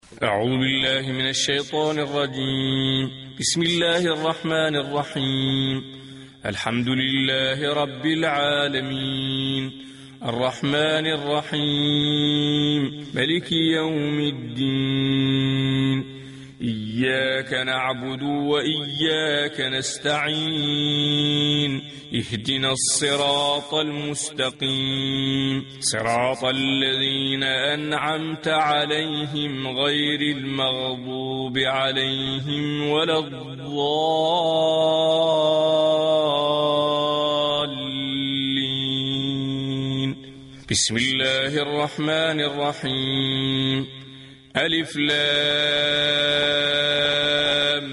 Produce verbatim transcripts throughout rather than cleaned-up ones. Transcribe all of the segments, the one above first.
أعوذ بالله من الشيطان الرجيم. بسم الله الرحمن الرحيم. الحمد لله رب العالمين، الرحمن الرحيم، ملك يوم الدين، إياك نعبد وإياك نستعين، اهدنا الصراط المستقيم، صراط الذين أنعمت عليهم غير المغضوب عليهم ولا الضالين. بسم الله الرحمن الرحيم. ألف لام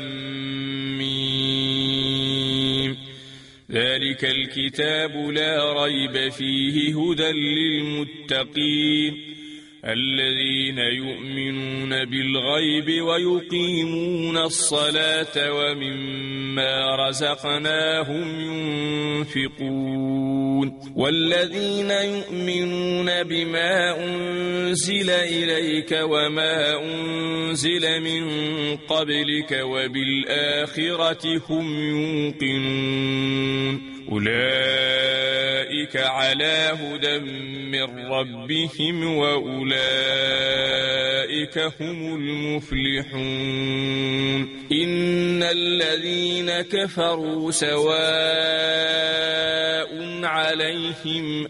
ميم. ذلك الكتاب لا ريب فيه هدى للمتقين الذين يؤمنون بالغيب ويقيمون الصلاة ومما رزقناهم ينفقون والذين يؤمنون بما أنزل إليك وما أنزل من قبلك وبالآخرة هم يوقنون أولئك على هدى من ربهم وأولئك هم المفلحون. إن الذين كفروا سواء عليهم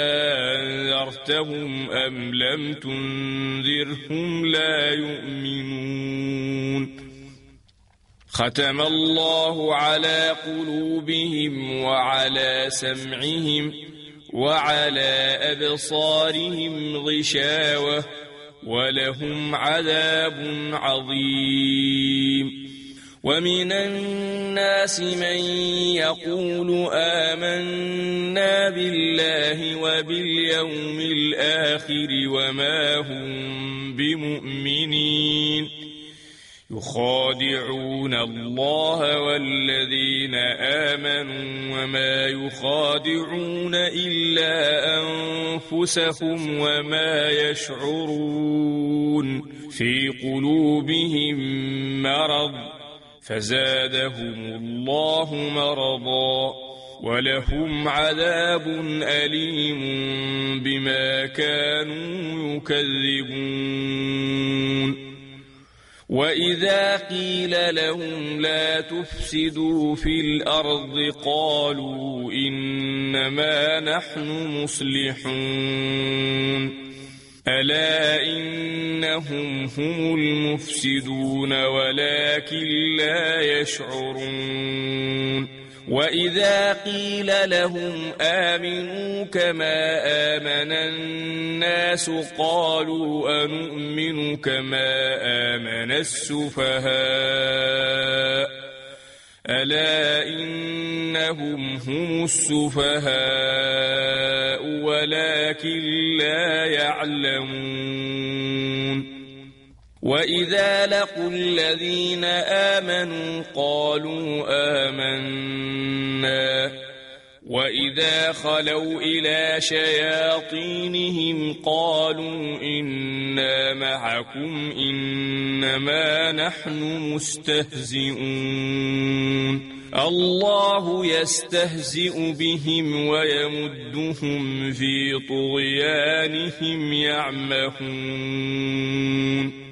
أنذرتهم أم لم تنذرهم لا يؤمنون. ختم الله على قلوبهم وعلى سمعهم وعلى أبصارهم غشاوة ولهم عذاب عظيم. ومن الناس من يقول آمنا بالله وباليوم الآخر وما هم بمؤمنين يخادعون الله والذين آمنوا وما يخادعون إلا أنفسهم وما يشعرون. في قلوبهم مرض فزادهم الله مرضا ولهم عذاب أليم بما كانوا يكذبون. وإذا قيل لهم لا تفسدوا في الأرض قالوا إنما نحن مصلحون ألا إنهم هم المفسدون ولكن لا يشعرون. وإذا قيل لهم آمنوا كما آمن الناس قالوا أنؤمن كما آمن السفهاء ألا إنهم هم السفهاء ولكن لا يعلمون. وإذا لقوا الذين آمنوا قالوا آمنا وإذا خلوا إلى شياطينهم قالوا إنا معكم إنما نحن مستهزئون. الله يستهزئ بهم ويمدهم في طغيانهم يعمهون.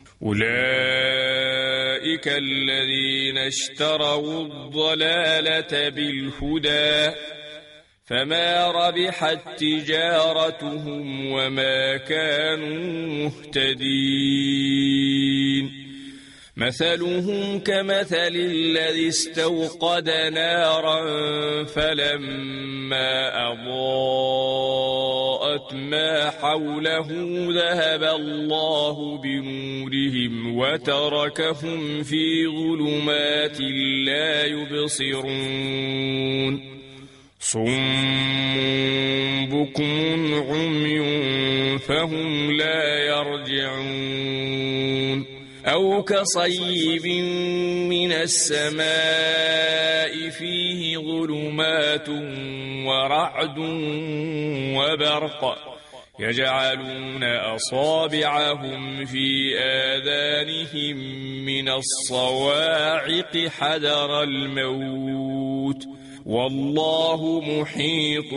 أولئك الذين اشتروا الضلالة بالهدى فما ربحت تجارتهم وما كانوا مهتدين. مثلهم كمثل الذي استوقد نارا فلما أضاءت ما حوله ذهب الله بنورهم وتركهم في ظلمات لا يبصرون. صم بكم عمي فهم لا يرجعون. أو كصيب من السماء فيه ظلمات ورعد وبرق يجعلون أصابعهم في آذانهم من الصواعق حذر الموت والله محيط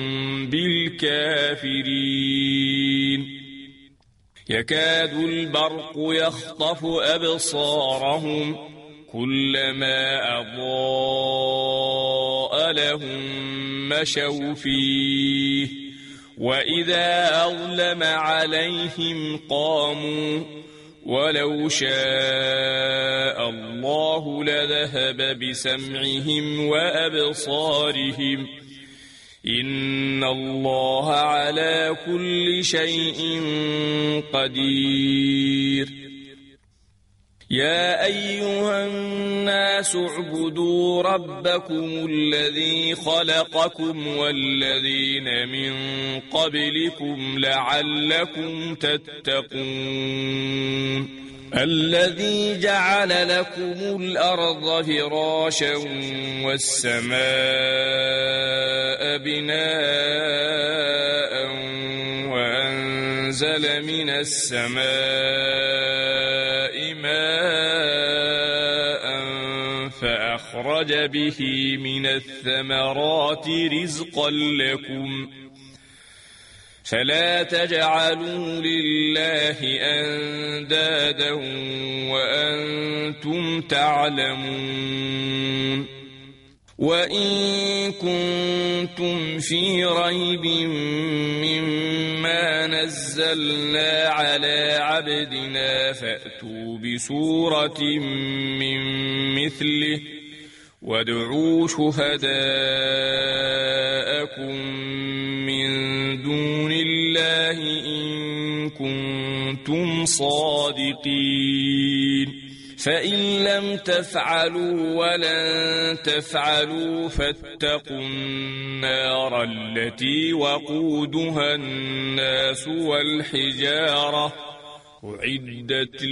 بالكافرين يكاد البرق يخطف أبصارهم كلما أضاء لهم مشوا فيه وإذا أظلم عليهم قاموا ولو شاء الله لذهب بسمعهم وأبصارهم إن الله على كل شيء قدير يا أيها الناس اعبدوا ربكم الذي خلقكم والذين من قبلكم لعلكم تتقون الذي جعل لكم الأرض فراشا والسماء بناء وأنزل من السماء ماء فأخرج به من الثمرات رزقا لكم فلا تجعلوا لله أندادا وأنتم تعلمون وإن كنتم في ريب مما نزلنا على عبدنا فأتوا بسورة من مثله وادعوا شهداءكم من دون الله إن كنتم صادقين فإن لم تفعلوا ولن تفعلوا فاتقوا النار التي وقودها الناس والحجارة أعدت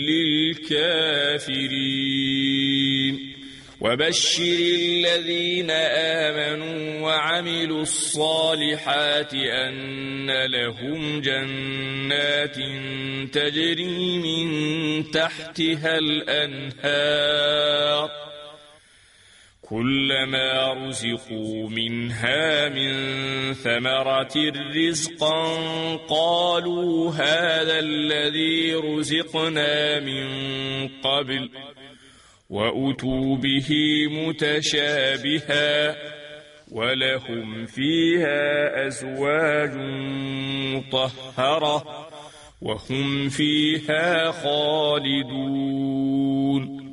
للكافرين وبشر الذين آمنوا وعملوا الصالحات أن لهم جنات تجري من تحتها الأنهار كلما رزقوا منها من ثمرة رزقا قالوا هذا الذي رزقنا من قبل وأتوا به متشابها ولهم فيها أزواج مطهرة وهم فيها خالدون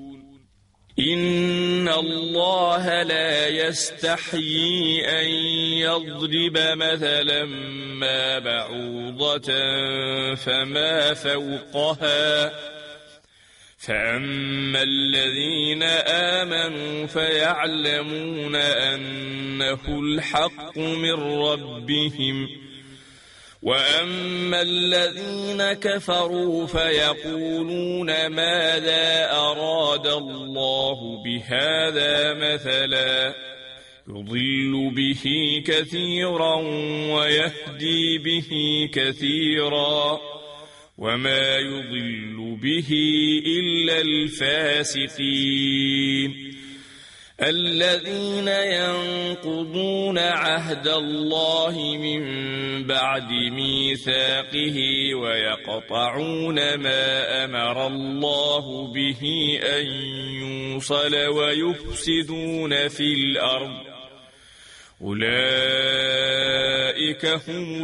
إن الله لا يستحيي أن يضرب مثلا ما بعوضة فما فوقها فأما الذين آمنوا فيعلمون أنه الحق من ربهم وأما الذين كفروا فيقولون ماذا أراد الله بهذا مثلا يضل به كثيرا ويهدي به كثيرا وما يضل به إلا الفاسقين الذين ينقضون عهد الله من بعد ميثاقه ويقطعون ما أمر الله به أن يوصل ويفسدون في الأرض أولئك هم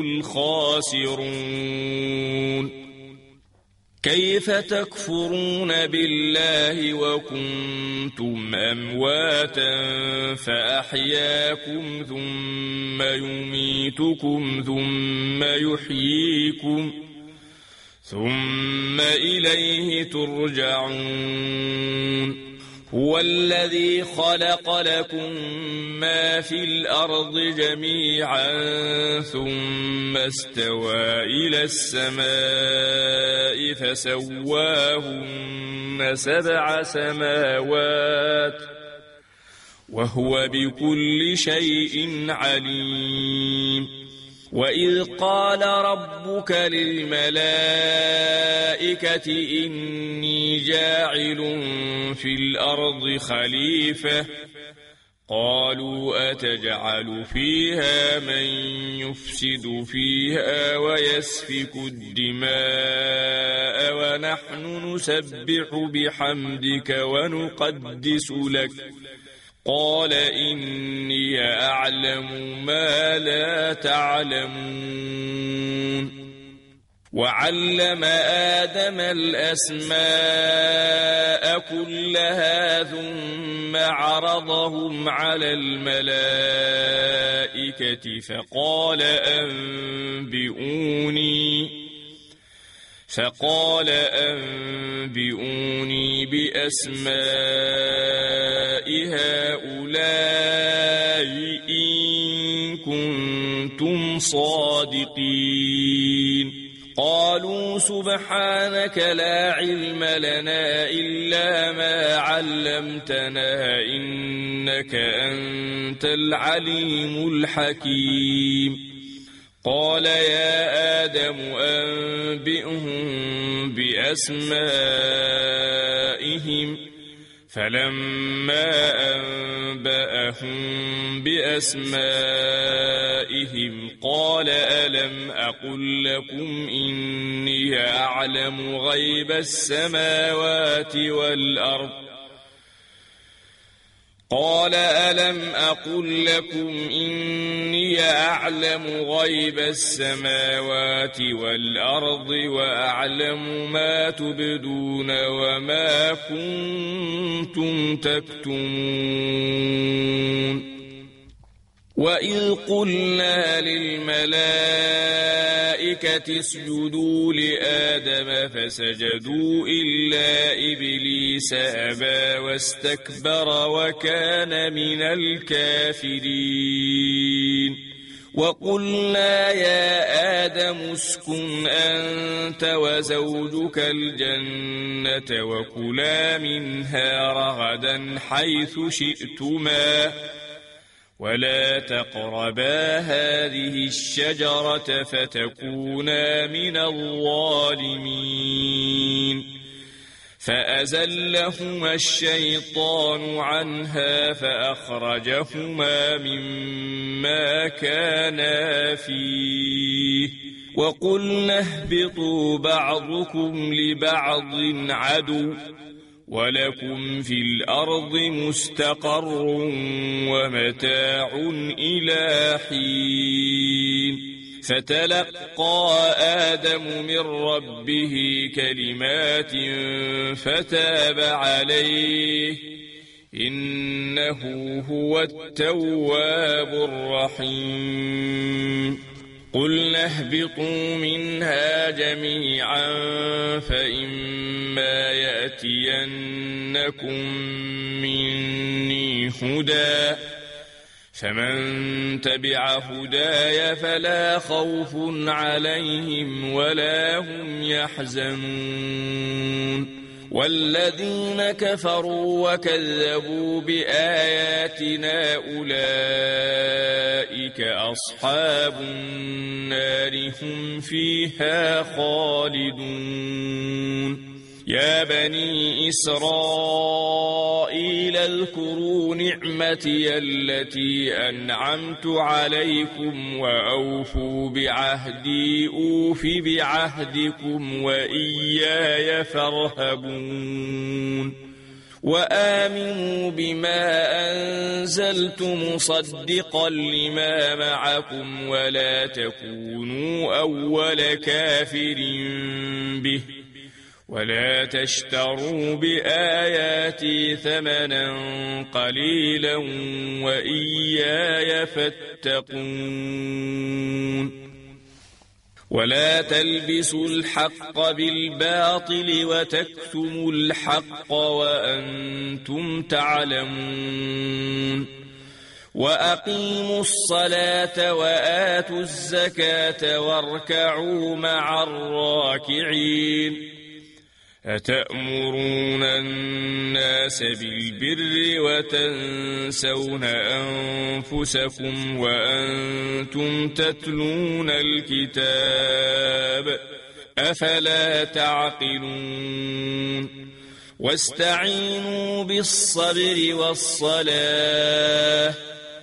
الخاسرون كيف تكفرون بالله وكنتم أمواتا فأحياكم ثم يميتكم ثم يحييكم ثم إليه ترجعون هو الذي خلق لكم ما في الأرض جميعا ثم استوى إلى السماء فسواهن سبع سماوات وهو بكل شيء عليم وإذ قال ربك للملائكة إني جاعل في الأرض خليفة قالوا أتجعل فيها من يفسد فيها ويسفك الدماء ونحن نسبح بحمدك ونقدس لك قال إني أعلم ما لا تعلمون وعلم آدم الأسماء كلها ثم عرضهم على الملائكة فقال أنبئوني فقال أنبئوني بأسماء هؤلاء إن كنتم صادقين قالوا سبحانك لا علم لنا إلا ما علمتنا إنك أنت العليم الحكيم قال يا آدم أنبئهم بأسمائهم فلما أنبأهم بأسمائهم قال ألم أقل لكم إني أعلم غيب السماوات والأرض قال ألم أقل لكم إني أعلم غيب السماوات والأرض وأعلم ما تبدون وما كنتم تكتمون وإذ قلنا للملائكة اسجدوا لآدم فسجدوا إلا إبليس أبى واستكبر وكان من الكافرين وقلنا يا آدم اسكن أنت وزوجك الجنة وكلا منها رغدا حيث شئتما ولا تقربا هذه الشجرة فتكونا من الظالمين فأزلهما الشيطان عنها فأخرجهما مما كانا فيه وقلنا اهبطوا بعضكم لبعض عدو ولكم في الأرض مستقر ومتاع إلى حين فتلقى آدم من ربه كلمات فتاب عليه إنه هو التواب الرحيم قلنا اهبطوا منها جميعا فإما يأتينكم مني هدى فمن تبع هداي فلا خوف عليهم ولا هم يحزنون والذين كفروا وكذبوا بآياتنا أولئك أصحاب النار هم فيها خالدون يا بني إسرائيل اذكروا نعمتي التي أنعمت عليكم وأوفوا بعهدي أوف بعهدكم وإياي فارهبون وآمنوا بما أنزلت مصدقا لما معكم ولا تكونوا أول كافر به ولا تشتروا بآياتي ثمنا قليلا وإياي فاتقون ولا تلبسوا الحق بالباطل وتكتموا الحق وأنتم تعلمون وأقيموا الصلاة وآتوا الزكاة واركعوا مع الراكعين أتأمرون الناس بالبر وتنسون أنفسكم وأنتم تتلون الكتاب أفلا تعقلون واستعينوا بالصبر والصلاة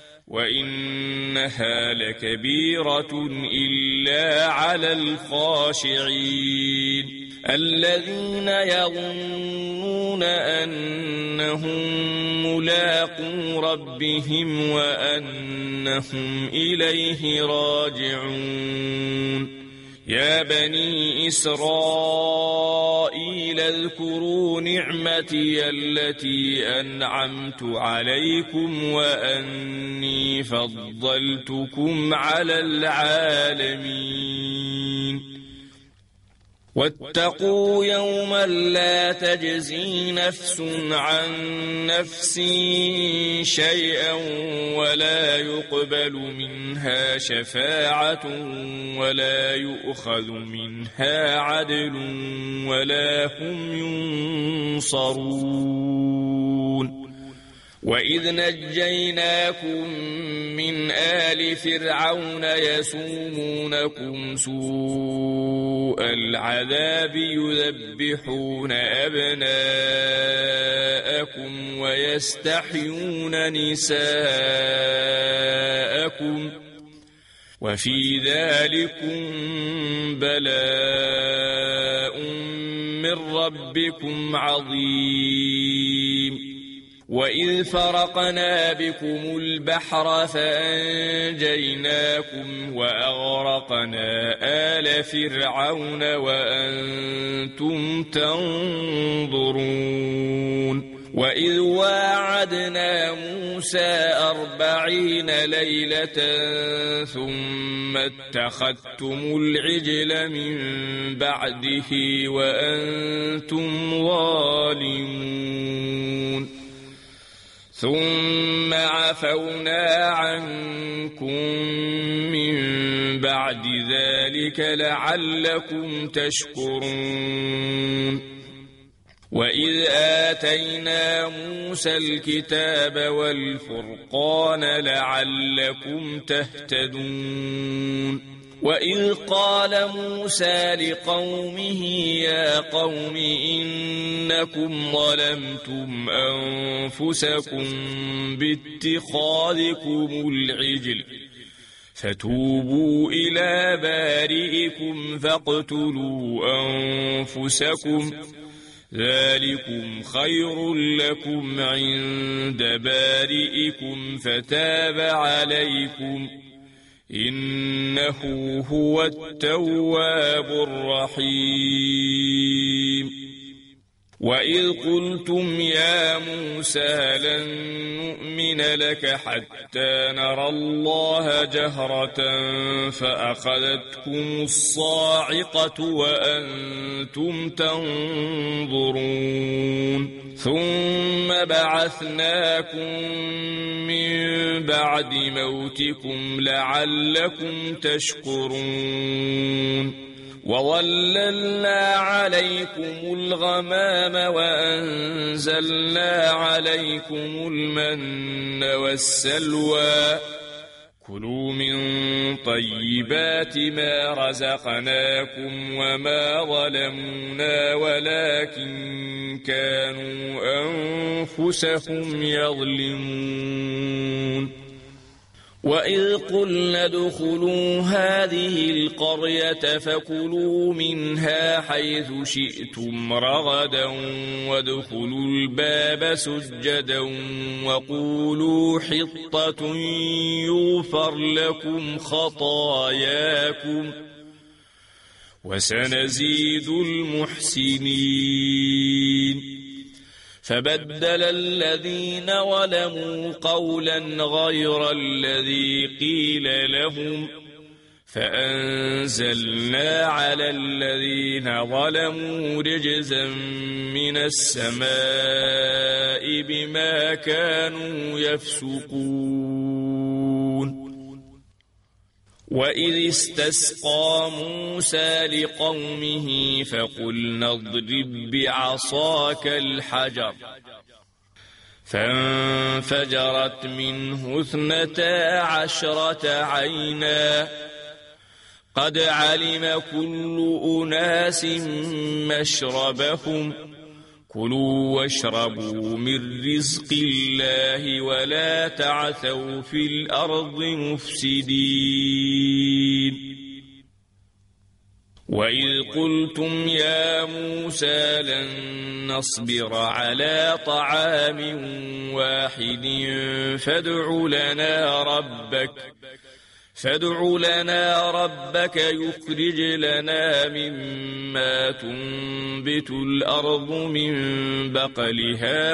وإنها لكبيرة إلا على الخاشعين الذين يظنون أنهم ملاقو ربهم وأنهم إليه راجعون يا بني إسرائيل اذكروا نعمتي التي أنعمت عليكم وأني فضلتكم على العالمين واتقوا يوما لا تجزي نفس عن نفس شيئا ولا يقبل منها شفاعة ولا يؤخذ منها عدل ولا هم ينصرون وإذ نجيناكم من آل فرعون يسومونكم سوء العذاب يذبحون أبناءكم ويستحيون نساءكم وفي ذلكم بلاء من ربكم عظيم وإذ فرقنا بكم البحر فأنجيناكم وأغرقنا آل فرعون وأنتم تنظرون وإذ واعدنا موسى أربعين ليلة ثم اتخذتم العجل من بعده وأنتم ظالمون ثم عفونا عنكم من بعد ذلك لعلكم تشكرون وإذ آتينا موسى الكتاب والفرقان لعلكم تهتدون وإذ قال موسى لقومه يا قوم إنكم ظلمتم أنفسكم باتخاذكم العجل فتوبوا إلى بارئكم فاقتلوا أنفسكم ذلكم خير لكم عند بارئكم فتاب عليكم إنه هو التواب الرحيم وإذ قلتم يا موسى لن نؤمن لك حتى نرى الله جهرة فأخذتكم الصاعقة وأنتم تنظرون ثم بعثناكم من بعد موتكم لعلكم تشكرون وظللنا عليكم الغمام وأنزلنا عليكم المن والسلوى كلوا من طيبات ما رزقناكم وما ظلمونا ولكن كانوا أنفسهم يظلمون وإذ قلنا ادخلوا هذه القرية فكلوا منها حيث شئتم رغدا وادخلوا الباب سجدا وقولوا حطة يغفر لكم خطاياكم وسنزيد المحسنين فبدل الذين ظلموا قولا غير الذي قيل لهم فأنزلنا على الذين ظلموا رجزا من السماء بما كانوا يفسقون وإذ استسقى موسى لقومه فقلنا اضرب بعصاك الحجر فانفجرت منه اثنتا عشرة عينا قد علم كل أناس مشربهم كلوا واشربوا من رزق الله ولا تعثوا في الأرض مفسدين وإذ قلتم يا موسى لن نصبر على طعام واحد فادع لنا ربك فادع لنا ربك يخرج لنا مما تنبت الأرض من بقلها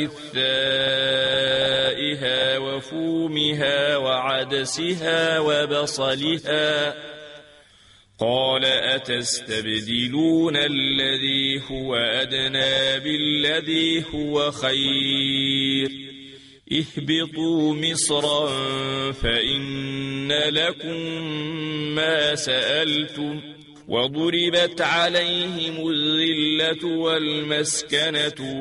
وقثائها وفومها وعدسها وبصلها قال أتستبدلون الذي هو أدنى بالذي هو خير اهبطوا مصرا فإن لكم ما سألتم وضربت عليهم الذلة والمسكنة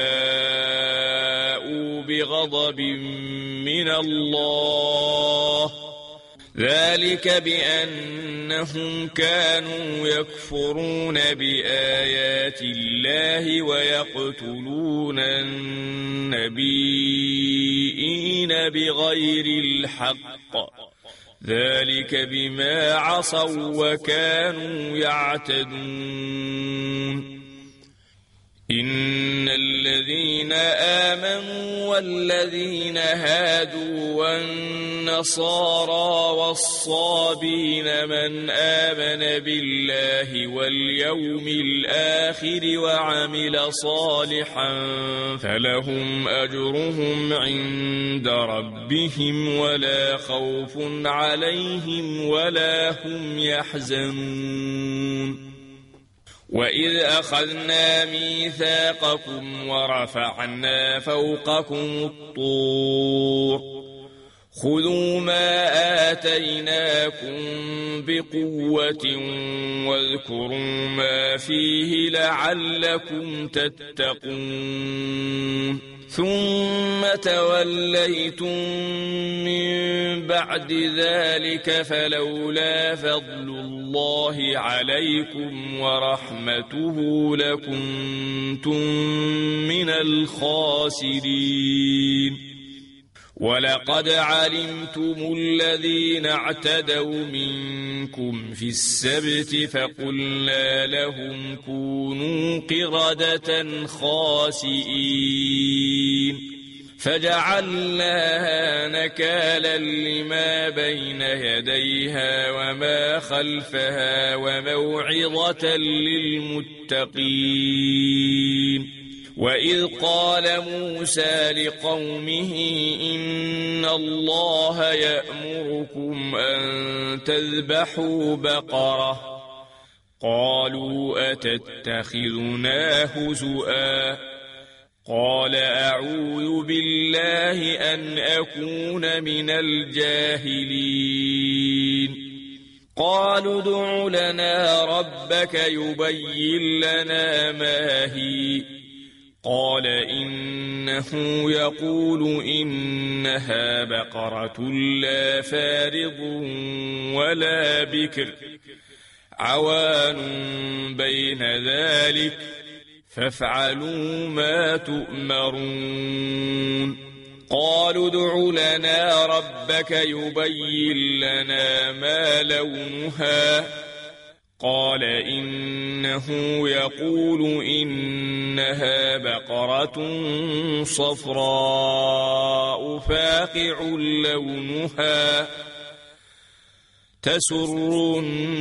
وباءوا بغضب من الله ذلك بأنهم كانوا يكفرون بآيات الله ويقتلون النبيين بغير الحق ذلك بما عصوا وكانوا يعتدون إن الذين آمنوا والذين هادوا والنصارى والصابين من آمن بالله واليوم الآخر وعمل صالحا فلهم أجرهم عند ربهم ولا خوف عليهم ولا هم يحزنون وإذ أخذنا ميثاقكم ورفعنا فوقكم الطور خذوا ما آتيناكم بقوة واذكروا ما فيه لعلكم تتقون ثم توليتم من بعد ذلك فلولا فضل الله عليكم ورحمته لكنتم من الخاسرين ولقد علمتم الذين اعتدوا منكم في السبت فقلنا لهم كونوا قردة خاسئين فجعلناها نكالا لما بين يديها وما خلفها وموعظة للمتقين وإذ قال موسى لقومه إن الله يأمركم أن تذبحوا بقرة قالوا أتتخذنا هزؤا قال أعوذ بالله أن أكون من الجاهلين قالوا ادع لنا ربك يبين لنا ما هي قال إنه يقول إنها بقرة لا فارض ولا بكر عوان بين ذلك فافعلوا ما تؤمرون قالوا ادع لنا ربك يبين لنا ما لونها قال إنه يقول إنها بقرة صفراء فاقع لونها تسر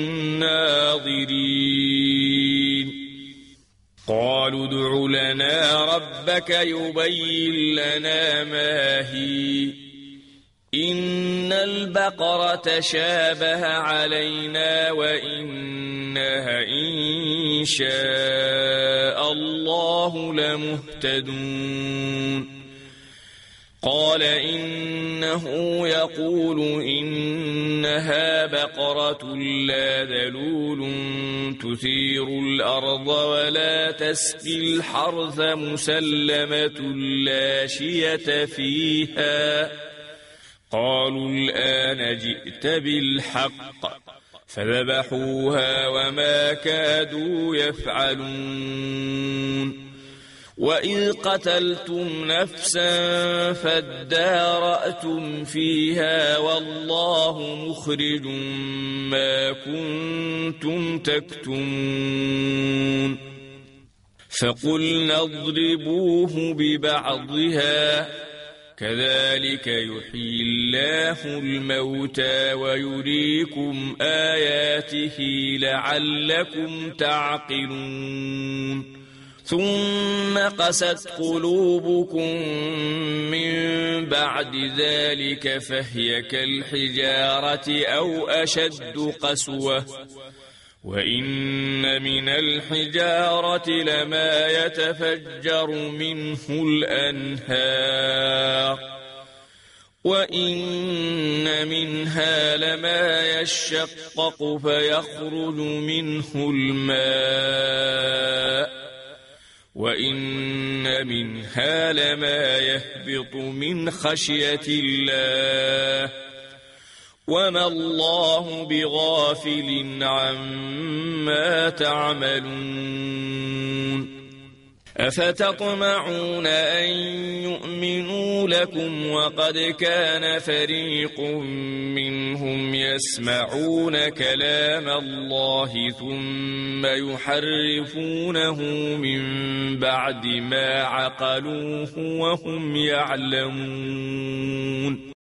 الناظرين قالوا ادع لنا ربك يبين لنا ما هي إن البقرة شابه علينا وإنها إن شاء الله لمهتدون قال إنه يقول إنها بقرة لا ذلول تثير الأرض ولا تسقي الحرث مسلمة لا شية فيها. قالوا الآن جئت بالحق فذبحوها وما كادوا يفعلون. وإذ قتلتم نفسا فادارأتم فيها والله مخرج ما كنتم تكتمون. فقلنا اضربوه ببعضها كذلك يحيي الله الموتى ويريكم آياته لعلكم تعقلون. ثم قست قلوبكم من بعد ذلك فهي كالحجارة أو أشد قسوة وإن من الحجارة لما يتفجر منه الأنهار وإن منها لما يشقق فيخرج منه الماء وإن منها لما يهبط من خشية الله وما الله بغافل عما تعملون. أفتطمعون أن يؤمنوا لكم وقد كان فريق منهم يسمعون كلام الله ثم يحرفونه من بعد ما عقلوه وهم يعلمون.